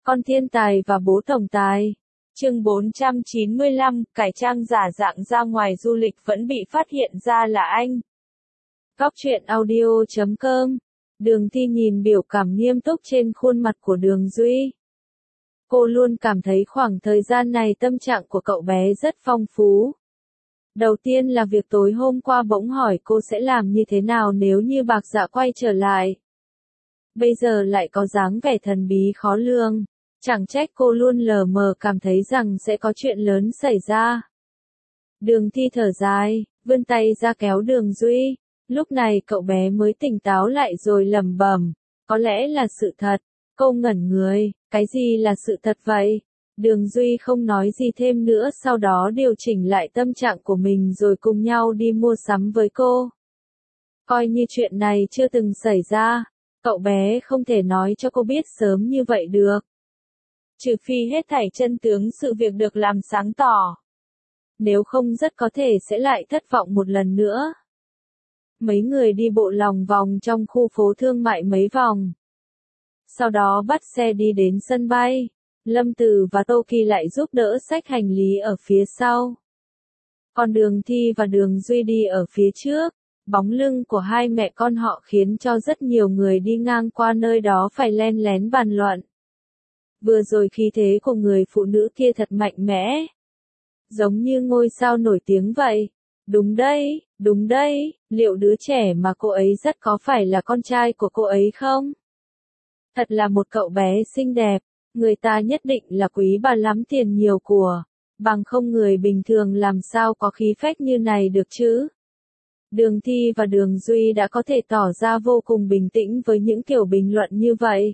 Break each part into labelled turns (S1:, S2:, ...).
S1: Con thiên tài và bố tổng tài. Chương 495, cải trang giả dạng ra ngoài du lịch vẫn bị phát hiện ra là anh. Góc truyện audio.com. Đường Thi nhìn biểu cảm nghiêm túc trên khuôn mặt của Đường Duy. Cô luôn cảm thấy khoảng thời gian này tâm trạng của cậu bé rất phong phú. Đầu tiên là việc tối hôm qua bỗng hỏi cô sẽ làm như thế nào nếu như Bạc Dạ quay trở lại. Bây giờ lại có dáng vẻ thần bí khó lường. Chẳng trách cô luôn lờ mờ cảm thấy rằng sẽ có chuyện lớn xảy ra. Đường Thi thở dài, vươn tay ra kéo Đường Duy. Lúc này cậu bé mới tỉnh táo lại rồi lẩm bẩm, có lẽ là sự thật. Cô ngẩn người, cái gì là sự thật vậy? Đường Duy không nói gì thêm nữa, sau đó điều chỉnh lại tâm trạng của mình rồi cùng nhau đi mua sắm với cô. Coi như chuyện này chưa từng xảy ra, cậu bé không thể nói cho cô biết sớm như vậy được. Trừ phi hết thảy chân tướng sự việc được làm sáng tỏ. Nếu không rất có thể sẽ lại thất vọng một lần nữa. Mấy người đi bộ lòng vòng trong khu phố thương mại mấy vòng. Sau đó bắt xe đi đến sân bay. Lâm Tử và Tô Kỳ lại giúp đỡ xách hành lý ở phía sau. Còn Đường Thi và Đường Duy đi ở phía trước. Bóng lưng của hai mẹ con họ khiến cho rất nhiều người đi ngang qua nơi đó phải len lén bàn luận. Vừa rồi khí thế của người phụ nữ kia thật mạnh mẽ. Giống như ngôi sao nổi tiếng vậy. Đúng đấy, liệu đứa trẻ mà cô ấy dắt có phải là con trai của cô ấy không? Thật là một cậu bé xinh đẹp, người ta nhất định là quý bà lắm tiền nhiều của, bằng không người bình thường làm sao có khí phách như này được chứ? Đường Thi và Đường Duy đã có thể tỏ ra vô cùng bình tĩnh với những kiểu bình luận như vậy.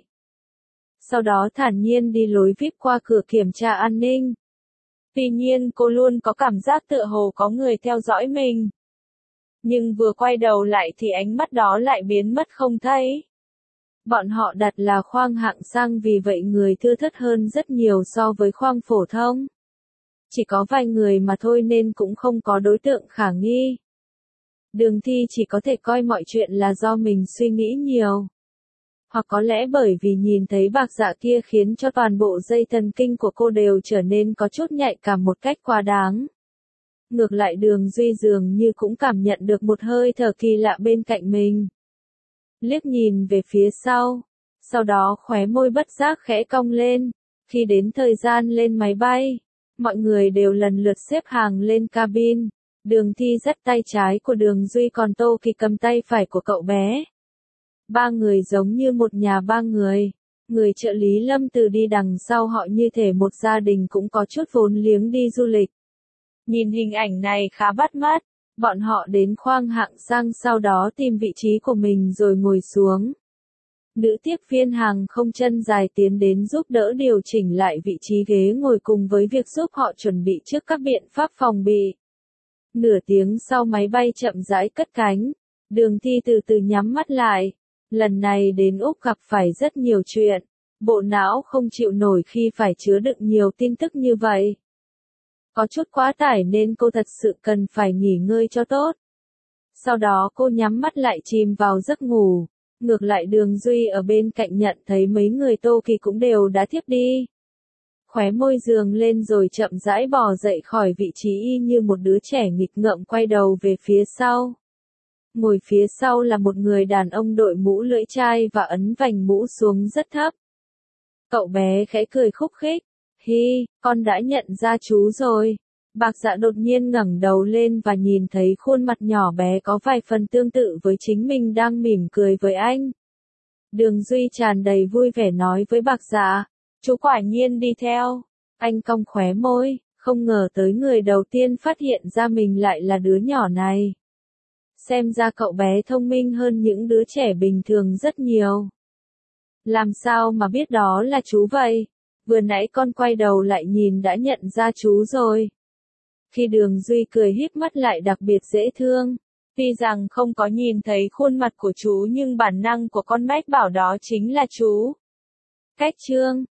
S1: Sau đó thản nhiên đi lối VIP qua cửa kiểm tra an ninh. Tuy nhiên cô luôn có cảm giác tựa hồ có người theo dõi mình. Nhưng vừa quay đầu lại thì ánh mắt đó lại biến mất không thấy. Bọn họ đặt là khoang hạng sang vì vậy người thưa thớt hơn rất nhiều so với khoang phổ thông. Chỉ có vài người mà thôi nên cũng không có đối tượng khả nghi. Đường Thi chỉ có thể coi mọi chuyện là do mình suy nghĩ nhiều. Hoặc có lẽ bởi vì nhìn thấy Bạc Dạ kia khiến cho toàn bộ dây thần kinh của cô đều trở nên có chút nhạy cảm một cách quá đáng. Ngược lại Đường Duy dường như cũng cảm nhận được một hơi thở kỳ lạ bên cạnh mình. Liếc nhìn về phía sau đó khóe môi bất giác khẽ cong lên. Khi đến thời gian lên máy bay, mọi người đều lần lượt xếp hàng lên cabin. Đường Thi dắt tay trái của Đường Duy còn Tô Kỳ cầm tay phải của cậu bé. Ba người giống như một nhà ba người. Người trợ lý Lâm Từ đi đằng sau họ như thể một gia đình cũng có chút vốn liếng đi du lịch. Nhìn hình ảnh này khá bắt mắt. Bọn họ đến khoang hạng sang sau đó tìm vị trí của mình rồi ngồi xuống. Nữ tiếp viên hàng không chân dài tiến đến giúp đỡ điều chỉnh lại vị trí ghế ngồi cùng với việc giúp họ chuẩn bị trước các biện pháp phòng bị. Nửa tiếng sau máy bay chậm rãi cất cánh. Đường Thi từ từ nhắm mắt lại. Lần này đến Úc gặp phải rất nhiều chuyện. Bộ não không chịu nổi khi phải chứa đựng nhiều tin tức như vậy. Có chút quá tải nên cô thật sự cần phải nghỉ ngơi cho tốt. Sau đó cô nhắm mắt lại chìm vào giấc ngủ. Ngược lại Đường Duy ở bên cạnh nhận thấy mấy người Tô Kỳ cũng đều đã thiếp đi. Khóe môi giường lên rồi chậm rãi bò dậy khỏi vị trí y như một đứa trẻ nghịch ngợm quay đầu về phía sau. Ngồi phía sau là một người đàn ông đội mũ lưỡi chai và ấn vành mũ xuống rất thấp. Cậu bé khẽ cười khúc khích. Hi, con đã nhận ra chú rồi. Bạc Dạ đột nhiên ngẩng đầu lên và nhìn thấy khuôn mặt nhỏ bé có vài phần tương tự với chính mình đang mỉm cười với anh. Đường Duy tràn đầy vui vẻ nói với Bạc Dạ, chú quả nhiên đi theo. Anh cong khóe môi, không ngờ tới người đầu tiên phát hiện ra mình lại là đứa nhỏ này. Xem ra cậu bé thông minh hơn những đứa trẻ bình thường rất nhiều. Làm sao mà biết đó là chú vậy? Vừa nãy con quay đầu lại nhìn đã nhận ra chú rồi. Khi Đường Duy cười híp mắt lại đặc biệt dễ thương. Tuy rằng không có nhìn thấy khuôn mặt của chú nhưng bản năng của con mách bảo đó chính là chú. Cách chương